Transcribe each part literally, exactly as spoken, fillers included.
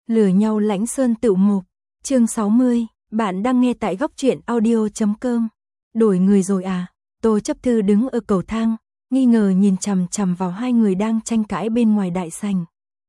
Lừa nhau Lãnh Sơn Tựu Mục, chương sáu mươi, bạn đang nghe tại góc truyện audio chấm com. Đổi người rồi à? Tô Chấp Thư đứng ở cầu thang, nghi ngờ nhìn chằm chằm vào hai người đang tranh cãi bên ngoài đại sảnh.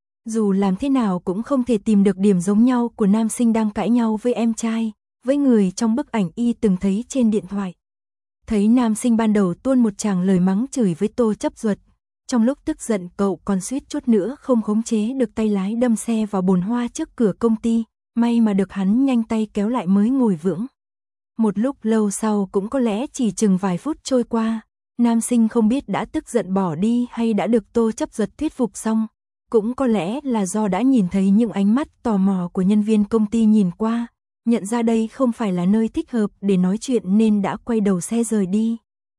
Dù làm thế nào cũng không thể tìm được điểm giống nhau của nam sinh đang cãi nhau với em trai, với người trong bức ảnh y từng thấy trên điện thoại. Thấy nam sinh ban đầu tuôn một tràng lời mắng chửi với Tô Chấp Duật. Trong lúc tức giận cậu còn suýt chút nữa không khống chế được tay lái đâm xe vào bồn hoa trước cửa công ty, may mà được hắn nhanh tay kéo lại mới ngồi vững. Một lúc lâu sau cũng có lẽ chỉ chừng vài phút trôi qua, nam sinh không biết đã tức giận bỏ đi hay đã được Tô Chấp Duật thuyết phục xong, cũng có lẽ là do đã nhìn thấy những ánh mắt tò mò của nhân viên công ty nhìn qua, nhận ra đây không phải là nơi thích hợp để nói chuyện nên đã quay đầu xe rời đi.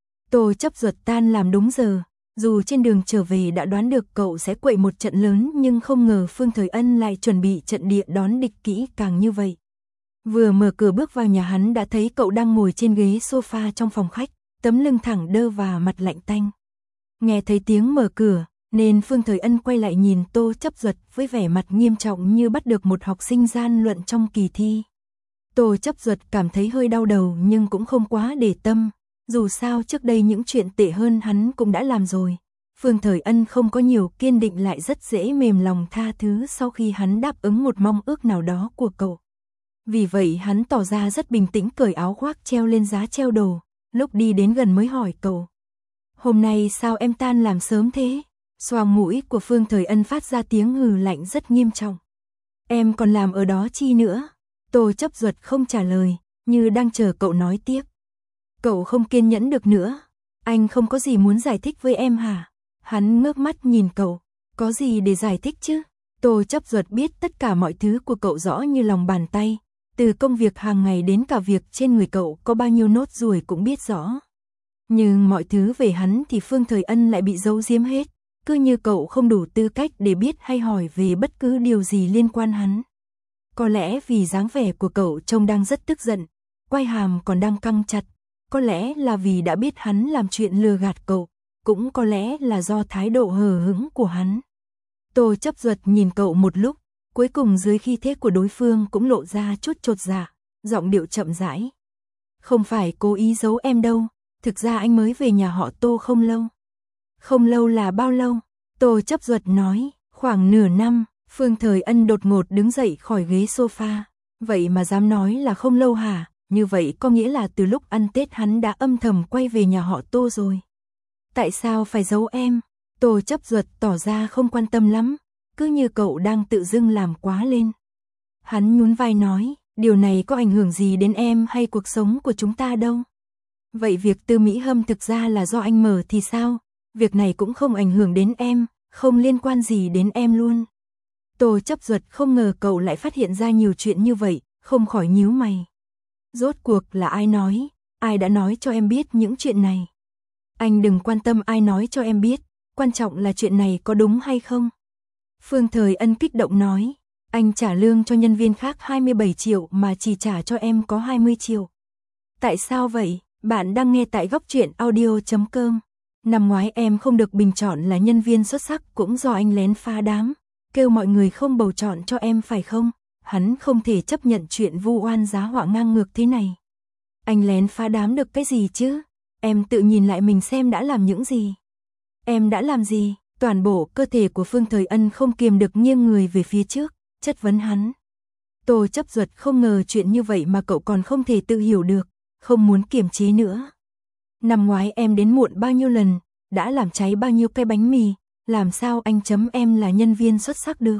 Tô Chấp Duật tan làm đúng giờ. Dù trên đường trở về đã đoán được cậu sẽ quậy một trận lớn nhưng không ngờ Phương Thời Ân lại chuẩn bị trận địa đón địch kỹ càng như vậy. Vừa mở cửa bước vào nhà hắn đã thấy cậu đang ngồi trên ghế sofa trong phòng khách, tấm lưng thẳng đơ và mặt lạnh tanh. Nghe thấy tiếng mở cửa, nên Phương Thời Ân quay lại nhìn Tô Chấp Duật với vẻ mặt nghiêm trọng như bắt được một học sinh gian luận trong kỳ thi. Tô Chấp Duật cảm thấy hơi đau đầu nhưng cũng không quá để tâm. Dù sao trước đây những chuyện tệ hơn hắn cũng đã làm rồi. Phương Thời Ân không có nhiều kiên định lại rất dễ mềm lòng tha thứ sau khi hắn đáp ứng một mong ước nào đó của cậu. Vì vậy hắn tỏ ra rất bình tĩnh cởi áo khoác treo lên giá treo đồ, lúc đi đến gần mới hỏi cậu. Hôm nay sao em tan làm sớm thế? Xoàng mũi của Phương Thời Ân phát ra tiếng hừ lạnh rất nghiêm trọng. Em còn làm ở đó chi nữa? Tô Chấp Duật không trả lời, như đang chờ cậu nói tiếp. Cậu không kiên nhẫn được nữa. Anh không có gì muốn giải thích với em hả? Hắn ngước mắt nhìn cậu. Có gì để giải thích chứ? Tô Chấp Duật biết tất cả mọi thứ của cậu rõ như lòng bàn tay. Từ công việc hàng ngày đến cả việc trên người cậu có bao nhiêu nốt ruồi cũng biết rõ. Nhưng mọi thứ về hắn thì Phương Thời Ân lại bị giấu giếm hết. Cứ như cậu không đủ tư cách để biết hay hỏi về bất cứ điều gì liên quan hắn. Có lẽ vì dáng vẻ của cậu trông đang rất tức giận, quai hàm còn đang căng chặt. Có lẽ là vì đã biết hắn làm chuyện lừa gạt cậu, cũng có lẽ là do thái độ hờ hững của hắn. Tô Chấp Duật nhìn cậu một lúc, cuối cùng dưới khí thế của đối phương cũng lộ ra chút chột dạ, giọng điệu chậm rãi. Không phải cố ý giấu em đâu, thực ra anh mới về nhà họ Tô không lâu. Không lâu là bao lâu? Tô Chấp Duật nói, khoảng nửa năm. Phương Thời Ân đột ngột đứng dậy khỏi ghế sofa. Vậy mà dám nói là không lâu hả? Như vậy có nghĩa là từ lúc ăn Tết hắn đã âm thầm quay về nhà họ Tô rồi. Tại sao phải giấu em? Tô Chấp Duật tỏ ra không quan tâm lắm, cứ như cậu đang tự dưng làm quá lên. Hắn nhún vai nói, điều này có ảnh hưởng gì đến em hay cuộc sống của chúng ta đâu. Vậy việc Tư Mỹ Hâm thực ra là do anh mở thì sao? Việc này cũng không ảnh hưởng đến em, không liên quan gì đến em luôn. Tô Chấp Duật không ngờ cậu lại phát hiện ra nhiều chuyện như vậy, không khỏi nhíu mày. Rốt cuộc là ai nói, ai đã nói cho em biết những chuyện này? Anh đừng quan tâm ai nói cho em biết, quan trọng là chuyện này có đúng hay không? Phương Thời Ân kích động nói, anh trả lương cho nhân viên khác hai mươi bảy triệu mà chỉ trả cho em có hai mươi triệu. Tại sao vậy? Bạn đang nghe tại góc truyện audio chấm com. Năm ngoái em không được bình chọn là nhân viên xuất sắc cũng do anh lén phá đám, kêu mọi người không bầu chọn cho em phải không? Hắn không thể chấp nhận chuyện vu oan giá họa ngang ngược thế này. Anh lén phá đám được cái gì chứ? Em tự nhìn lại mình xem đã làm những gì. Em đã làm gì? Toàn bộ cơ thể của Phương Thời Ân không kiềm được nghiêng người về phía trước, chất vấn hắn. Tô Chấp Duật không ngờ chuyện như vậy mà cậu còn không thể tự hiểu được, không muốn kiềm chế nữa. Năm ngoái em đến muộn bao nhiêu lần, đã làm cháy bao nhiêu cái bánh mì, làm sao anh chấm em là nhân viên xuất sắc được?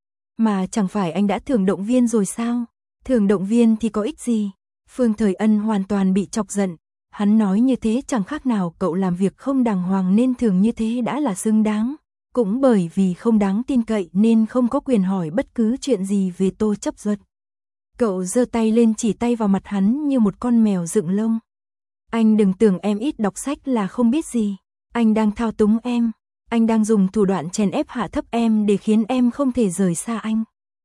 Mà chẳng phải anh đã thưởng động viên rồi sao? Thưởng động viên thì có ích gì? Phương Thời Ân hoàn toàn bị chọc giận. Hắn nói như thế chẳng khác nào cậu làm việc không đàng hoàng nên thưởng như thế đã là xứng đáng. Cũng bởi vì không đáng tin cậy nên không có quyền hỏi bất cứ chuyện gì về Tô Chấp Duật. Cậu giơ tay lên chỉ tay vào mặt hắn như một con mèo dựng lông. Anh đừng tưởng em ít đọc sách là không biết gì. Anh đang thao túng em. Anh đang dùng thủ đoạn chèn ép hạ thấp em để khiến em không thể rời xa anh.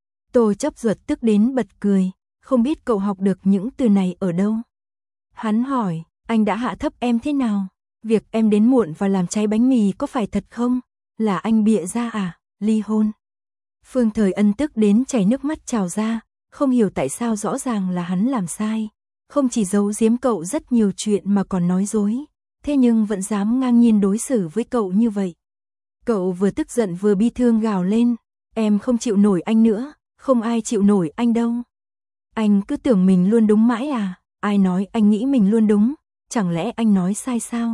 Tô Chấp Duật tức đến bật cười, không biết cậu học được những từ này ở đâu. Hắn hỏi, anh đã hạ thấp em thế nào? Việc em đến muộn và làm cháy bánh mì có phải thật không? Là anh bịa ra à? Ly hôn. Phương Thời Ân tức đến chảy nước mắt trào ra, không hiểu tại sao rõ ràng là hắn làm sai. Không chỉ giấu giếm cậu rất nhiều chuyện mà còn nói dối, thế nhưng vẫn dám ngang nhiên đối xử với cậu như vậy. Cậu vừa tức giận vừa bi thương gào lên, em không chịu nổi anh nữa, không ai chịu nổi anh đâu. Anh cứ tưởng mình luôn đúng mãi à, ai nói anh nghĩ mình luôn đúng, chẳng lẽ anh nói sai sao?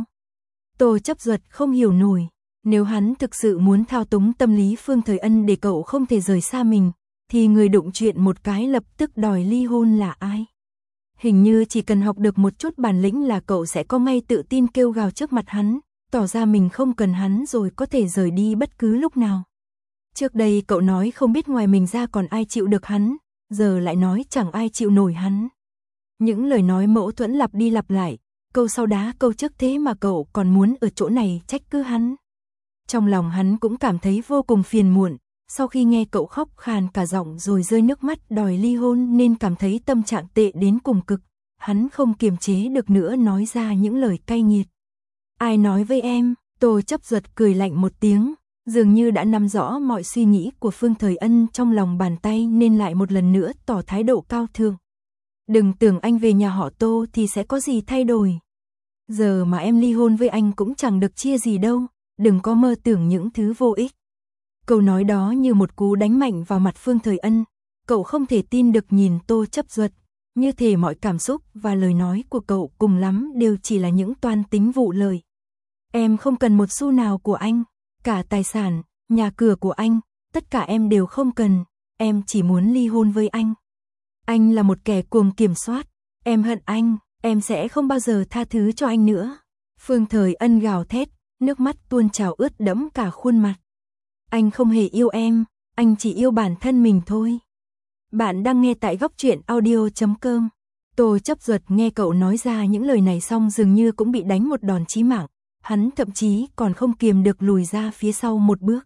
Tô Chấp Duật không hiểu nổi, nếu hắn thực sự muốn thao túng tâm lý Phương Thời Ân để cậu không thể rời xa mình, thì người đụng chuyện một cái lập tức đòi ly hôn là ai? Hình như chỉ cần học được một chút bản lĩnh là cậu sẽ có ngay tự tin kêu gào trước mặt hắn, tỏ ra mình không cần hắn rồi có thể rời đi bất cứ lúc nào. Trước đây cậu nói không biết ngoài mình ra còn ai chịu được hắn, giờ lại nói chẳng ai chịu nổi hắn. Những lời nói mâu thuẫn lặp đi lặp lại, câu sau đá câu trước, thế mà cậu còn muốn ở chỗ này trách cứ hắn. Trong lòng hắn cũng cảm thấy vô cùng phiền muộn, sau khi nghe cậu khóc khàn cả giọng rồi rơi nước mắt đòi ly hôn nên cảm thấy tâm trạng tệ đến cùng cực, hắn không kiềm chế được nữa nói ra những lời cay nghiệt. Ai nói với em? Tô Chấp Duật cười lạnh một tiếng, dường như đã nắm rõ mọi suy nghĩ của Phương Thời Ân trong lòng bàn tay nên lại một lần nữa tỏ thái độ cao thượng. Đừng tưởng anh về nhà họ Tô thì sẽ có gì thay đổi. Giờ mà em ly hôn với anh cũng chẳng được chia gì đâu, đừng có mơ tưởng những thứ vô ích. Câu nói đó như một cú đánh mạnh vào mặt Phương Thời Ân, cậu không thể tin được nhìn Tô Chấp Duật, như thể mọi cảm xúc và lời nói của cậu cùng lắm đều chỉ là những toan tính vụ lời. Em không cần một xu nào của anh, cả tài sản, nhà cửa của anh, tất cả em đều không cần, em chỉ muốn ly hôn với anh. Anh là một kẻ cuồng kiểm soát, em hận anh, em sẽ không bao giờ tha thứ cho anh nữa. Phương Thời Ân gào thét, nước mắt tuôn trào ướt đẫm cả khuôn mặt. Anh không hề yêu em, anh chỉ yêu bản thân mình thôi. Bạn đang nghe tại góc truyện audio chấm com. Tô Chấp Duật nghe cậu nói ra những lời này xong dường như cũng bị đánh một đòn chí mạng. Hắn thậm chí còn không kiềm được lùi ra phía sau một bước.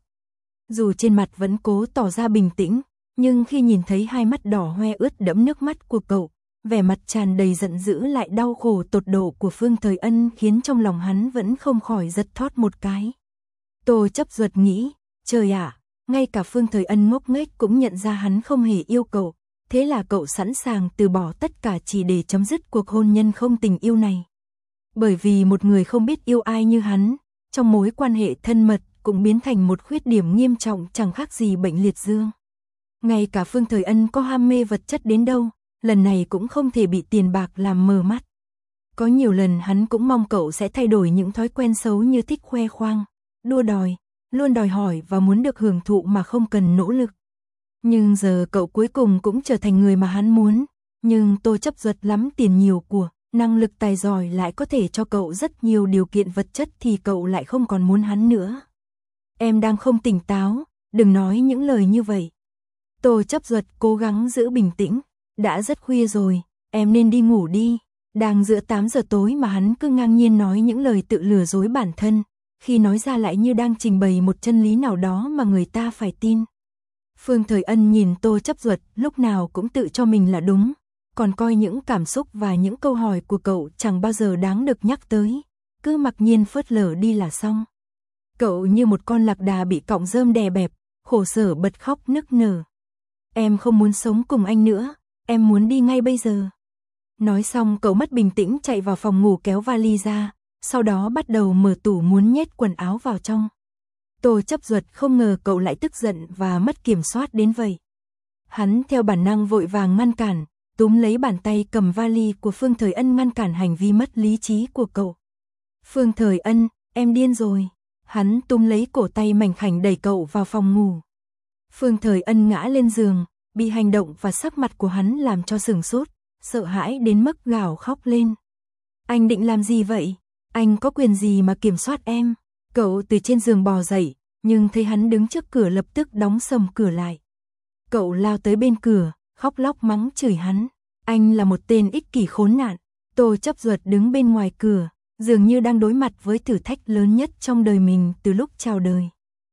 Dù trên mặt vẫn cố tỏ ra bình tĩnh, nhưng khi nhìn thấy hai mắt đỏ hoe ướt đẫm nước mắt của cậu, vẻ mặt tràn đầy giận dữ lại đau khổ tột độ của Phương Thời Ân khiến trong lòng hắn vẫn không khỏi giật thót một cái. Tô Chấp Duật nghĩ, trời ạ, ngay cả Phương Thời Ân ngốc nghếch cũng nhận ra hắn không hề yêu cậu, thế là cậu sẵn sàng từ bỏ tất cả chỉ để chấm dứt cuộc hôn nhân không tình yêu này. Bởi vì một người không biết yêu ai như hắn, trong mối quan hệ thân mật cũng biến thành một khuyết điểm nghiêm trọng chẳng khác gì bệnh liệt dương. Ngay cả Phương Thời Ân có ham mê vật chất đến đâu, lần này cũng không thể bị tiền bạc làm mờ mắt. Có nhiều lần hắn cũng mong cậu sẽ thay đổi những thói quen xấu như thích khoe khoang, đua đòi, luôn đòi hỏi và muốn được hưởng thụ mà không cần nỗ lực. Nhưng giờ cậu cuối cùng cũng trở thành người mà hắn muốn, nhưng Tô Chấp Duật lắm tiền nhiều của, năng lực tài giỏi lại có thể cho cậu rất nhiều điều kiện vật chất thì cậu lại không còn muốn hắn nữa. Em đang không tỉnh táo, đừng nói những lời như vậy. Tô Chấp Duật cố gắng giữ bình tĩnh, đã rất khuya rồi, em nên đi ngủ đi. Đang giữa tám giờ tối mà hắn cứ ngang nhiên nói những lời tự lừa dối bản thân, khi nói ra lại như đang trình bày một chân lý nào đó mà người ta phải tin. Phương Thời Ân nhìn Tô Chấp Duật lúc nào cũng tự cho mình là đúng, còn coi những cảm xúc và những câu hỏi của cậu chẳng bao giờ đáng được nhắc tới, cứ mặc nhiên phớt lờ đi là xong. Cậu như một con lạc đà bị cọng rơm đè bẹp, khổ sở bật khóc nức nở. Em không muốn sống cùng anh nữa, em muốn đi ngay bây giờ. Nói xong cậu mất bình tĩnh chạy vào phòng ngủ kéo vali ra, sau đó bắt đầu mở tủ muốn nhét quần áo vào trong. Tô Chấp Duật không ngờ cậu lại tức giận và mất kiểm soát đến vậy. Hắn theo bản năng vội vàng ngăn cản, túm lấy bàn tay cầm vali của Phương Thời Ân ngăn cản hành vi mất lý trí của cậu. Phương Thời Ân, em điên rồi. Hắn túm lấy cổ tay mảnh khảnh đẩy cậu vào phòng ngủ. Phương Thời Ân ngã lên giường, bị hành động và sắc mặt của hắn làm cho sửng sốt, sợ hãi đến mức gào khóc lên. Anh định làm gì vậy? Anh có quyền gì mà kiểm soát em? Cậu từ trên giường bò dậy, nhưng thấy hắn đứng trước cửa lập tức đóng sầm cửa lại. Cậu lao tới bên cửa, khóc lóc mắng chửi hắn. Anh là một tên ích kỷ khốn nạn. Tô Chấp Duật đứng bên ngoài cửa, dường như đang đối mặt với thử thách lớn nhất trong đời mình từ lúc chào đời.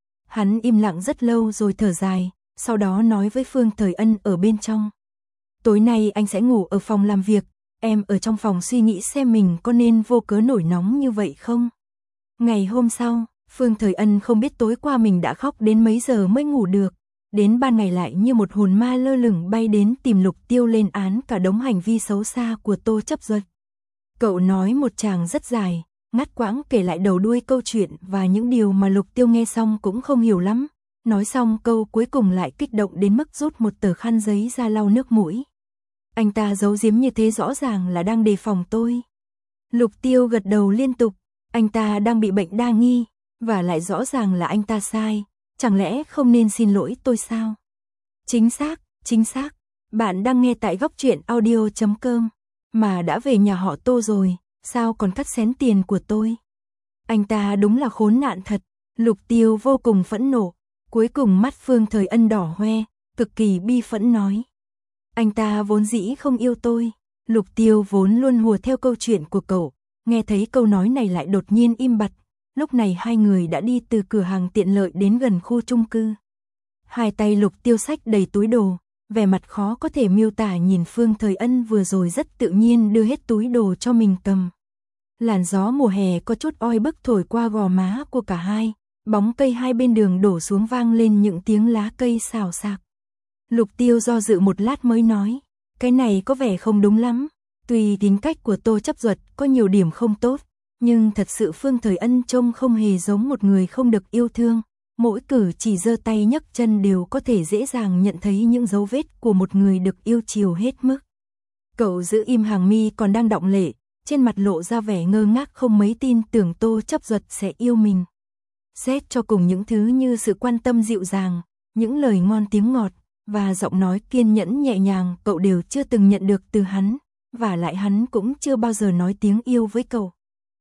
Hắn im lặng rất lâu rồi thở dài, sau đó nói với Phương Thời Ân ở bên trong. Tối nay anh sẽ ngủ ở phòng làm việc, em ở trong phòng suy nghĩ xem mình có nên vô cớ nổi nóng như vậy không? Ngày hôm sau, Phương Thời Ân không biết tối qua mình đã khóc đến mấy giờ mới ngủ được. đến ban ngày lại như một hồn ma lơ lửng bay đến tìm Lục Tiêu lên án cả đống hành vi xấu xa của Tô Chấp Duật. Cậu nói một tràng rất dài, ngắt quãng kể lại đầu đuôi câu chuyện và những điều mà Lục Tiêu nghe xong cũng không hiểu lắm. Nói xong câu cuối cùng lại kích động đến mức rút một tờ khăn giấy ra lau nước mũi. Anh ta giấu giếm như thế rõ ràng là đang đề phòng tôi. Lục Tiêu gật đầu liên tục, anh ta đang bị bệnh đa nghi, và lại rõ ràng là anh ta sai, chẳng lẽ không nên xin lỗi tôi sao? Chính xác, chính xác, bạn đang nghe tại góc truyện audio chấm com, mà đã về nhà họ Tô rồi, sao còn cắt xén tiền của tôi? Anh ta đúng là khốn nạn thật, Lục Tiêu vô cùng phẫn nộ, cuối cùng mắt Phương Thời Ân đỏ hoe, cực kỳ bi phẫn nói. Anh ta vốn dĩ không yêu tôi, Lục Tiêu vốn luôn hùa theo câu chuyện của cậu, nghe thấy câu nói này lại đột nhiên im bặt, lúc này hai người đã đi từ cửa hàng tiện lợi đến gần khu chung cư. Hai tay Lục Tiêu xách đầy túi đồ, vẻ mặt khó có thể miêu tả nhìn Phương Thời Ân vừa rồi rất tự nhiên đưa hết túi đồ cho mình cầm. Làn gió mùa hè có chút oi bức thổi qua gò má của cả hai, bóng cây hai bên đường đổ xuống vang lên những tiếng lá cây xào xạc. Lục Tiêu do dự một lát mới nói, cái này có vẻ không đúng lắm, tuy tính cách của Tô Chấp Duật có nhiều điểm không tốt, nhưng thật sự Phương Thời Ân trông không hề giống một người không được yêu thương, mỗi cử chỉ giơ tay nhấc chân đều có thể dễ dàng nhận thấy những dấu vết của một người được yêu chiều hết mức. Cậu giữ im hàng mi còn đang đọng lệ, trên mặt lộ ra vẻ ngơ ngác không mấy tin tưởng Tô Chấp Duật sẽ yêu mình. Xét cho cùng những thứ như sự quan tâm dịu dàng, những lời ngon tiếng ngọt, và giọng nói kiên nhẫn nhẹ nhàng cậu đều chưa từng nhận được từ hắn, và lại hắn cũng chưa bao giờ nói tiếng yêu với cậu.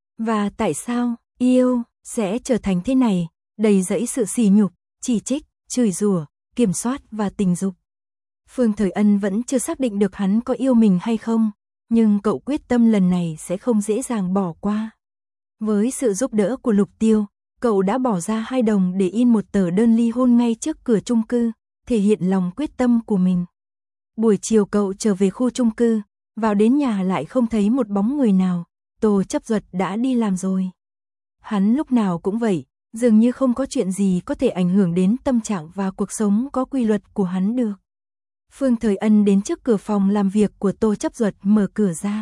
Và tại sao, yêu, sẽ trở thành thế này, đầy dẫy sự sỉ nhục, chỉ trích, chửi rủa, kiểm soát và tình dục. Phương Thời Ân vẫn chưa xác định được hắn có yêu mình hay không, nhưng cậu quyết tâm lần này sẽ không dễ dàng bỏ qua. Với sự giúp đỡ của Lục Tiêu, cậu đã bỏ ra hai đồng để in một tờ đơn ly hôn ngay trước cửa chung cư, thể hiện lòng quyết tâm của mình. Buổi chiều cậu trở về khu chung cư, vào đến nhà lại không thấy một bóng người nào, Tô Chấp Duật đã đi làm rồi. Hắn lúc nào cũng vậy, dường như không có chuyện gì có thể ảnh hưởng đến tâm trạng và cuộc sống có quy luật của hắn được. Phương Thời Ân đến trước cửa phòng làm việc của Tô Chấp Duật mở cửa ra.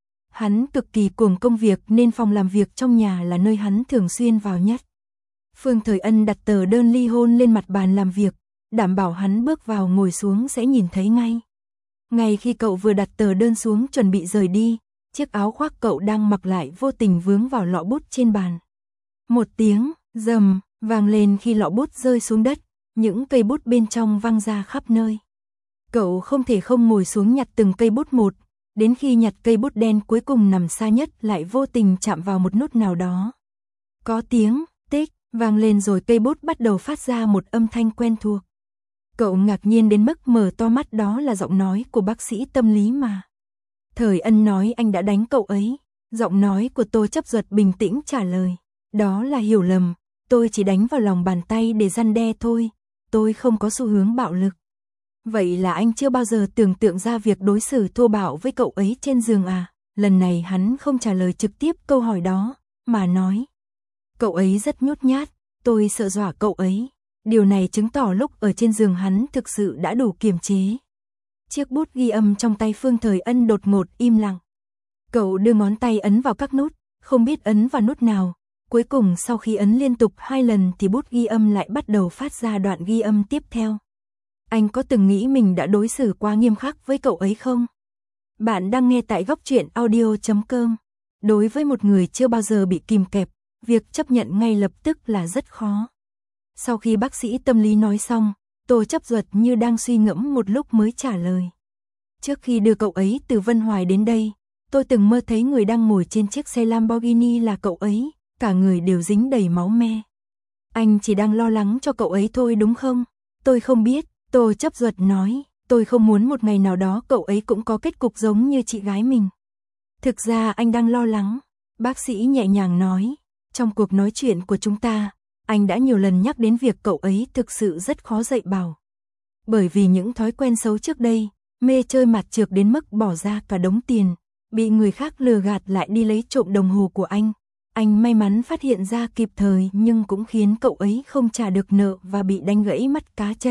Hắn cực kỳ cuồng công việc nên phòng làm việc trong nhà là nơi hắn thường xuyên vào nhất. Phương Thời Ân đặt tờ đơn ly hôn lên mặt bàn làm việc, đảm bảo hắn bước vào ngồi xuống sẽ nhìn thấy ngay. Ngay khi cậu vừa đặt tờ đơn xuống chuẩn bị rời đi, chiếc áo khoác cậu đang mặc lại vô tình vướng vào lọ bút trên bàn. Một tiếng rầm vang lên khi lọ bút rơi xuống đất, những cây bút bên trong văng ra khắp nơi. Cậu không thể không ngồi xuống nhặt từng cây bút một, đến khi nhặt cây bút đen cuối cùng nằm xa nhất lại vô tình chạm vào một nút nào đó. Có tiếng tích vang lên rồi cây bút bắt đầu phát ra một âm thanh quen thuộc. Cậu ngạc nhiên đến mức mở to mắt, đó là giọng nói của bác sĩ tâm lý mà. Thời Ân nói anh đã đánh cậu ấy. Giọng nói của Tô Chấp Duật bình tĩnh trả lời. Đó là hiểu lầm, tôi chỉ đánh vào lòng bàn tay để răn đe thôi, tôi không có xu hướng bạo lực. Vậy là anh chưa bao giờ tưởng tượng ra việc đối xử thô bạo với cậu ấy trên giường à? Lần này hắn không trả lời trực tiếp câu hỏi đó, mà nói. Cậu ấy rất nhút nhát, tôi sợ dọa cậu ấy. Điều này chứng tỏ lúc ở trên giường hắn thực sự đã đủ kiềm chế. Chiếc bút ghi âm trong tay Phương Thời Ân đột ngột im lặng. Cậu đưa ngón tay ấn vào các nút, không biết ấn vào nút nào. Cuối cùng sau khi ấn liên tục hai lần thì bút ghi âm lại bắt đầu phát ra đoạn ghi âm tiếp theo. Anh có từng nghĩ mình đã đối xử quá nghiêm khắc với cậu ấy không? Bạn đang nghe tại góc truyện audio chấm com. Đối với một người chưa bao giờ bị kìm kẹp, việc chấp nhận ngay lập tức là rất khó. Sau khi bác sĩ tâm lý nói xong, Tô Chấp Duật như đang suy ngẫm một lúc mới trả lời. Trước khi đưa cậu ấy từ Vân Hoài đến đây, tôi từng mơ thấy người đang ngồi trên chiếc xe Lamborghini là cậu ấy, cả người đều dính đầy máu me. Anh chỉ đang lo lắng cho cậu ấy thôi đúng không? Tôi không biết, Tô Chấp Duật nói, tôi không muốn một ngày nào đó cậu ấy cũng có kết cục giống như chị gái mình. Thực ra anh đang lo lắng, bác sĩ nhẹ nhàng nói, trong cuộc nói chuyện của chúng ta, anh đã nhiều lần nhắc đến việc cậu ấy thực sự rất khó dạy bảo. Bởi vì những thói quen xấu trước đây, mê chơi mặt trược đến mức bỏ ra cả đống tiền, bị người khác lừa gạt lại đi lấy trộm đồng hồ của anh. Anh may mắn phát hiện ra kịp thời nhưng cũng khiến cậu ấy không trả được nợ và bị đánh gãy mắt cá chân,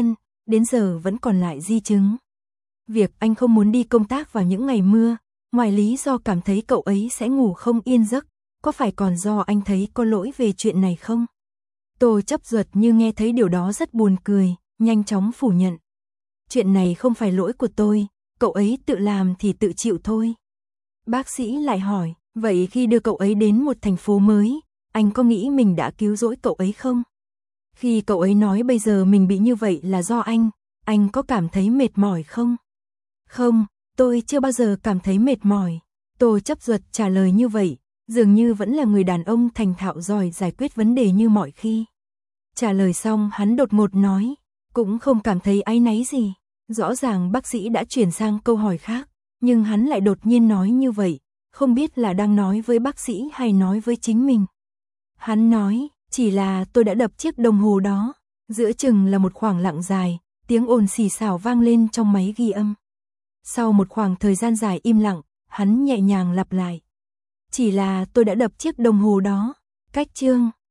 đến giờ vẫn còn lại di chứng. Việc anh không muốn đi công tác vào những ngày mưa, ngoài lý do cảm thấy cậu ấy sẽ ngủ không yên giấc, có phải còn do anh thấy có lỗi về chuyện này không? Tô Chấp Duật như nghe thấy điều đó rất buồn cười, nhanh chóng phủ nhận. Chuyện này không phải lỗi của tôi, cậu ấy tự làm thì tự chịu thôi. Bác sĩ lại hỏi, vậy khi đưa cậu ấy đến một thành phố mới, anh có nghĩ mình đã cứu rỗi cậu ấy không? Khi cậu ấy nói bây giờ mình bị như vậy là do anh, anh có cảm thấy mệt mỏi không? Không, tôi chưa bao giờ cảm thấy mệt mỏi. Tô Chấp Duật trả lời như vậy, dường như vẫn là người đàn ông thành thạo giỏi giải quyết vấn đề như mọi khi. Trả lời xong hắn đột ngột nói, cũng không cảm thấy áy náy gì. Rõ ràng bác sĩ đã chuyển sang câu hỏi khác, nhưng hắn lại đột nhiên nói như vậy, không biết là đang nói với bác sĩ hay nói với chính mình. Hắn nói, chỉ là tôi đã đập chiếc đồng hồ đó. Giữa chừng là một khoảng lặng dài, tiếng ồn xì xào vang lên trong máy ghi âm. Sau một khoảng thời gian dài im lặng, hắn nhẹ nhàng lặp lại. Chỉ là tôi đã đập chiếc đồng hồ đó. Cách chương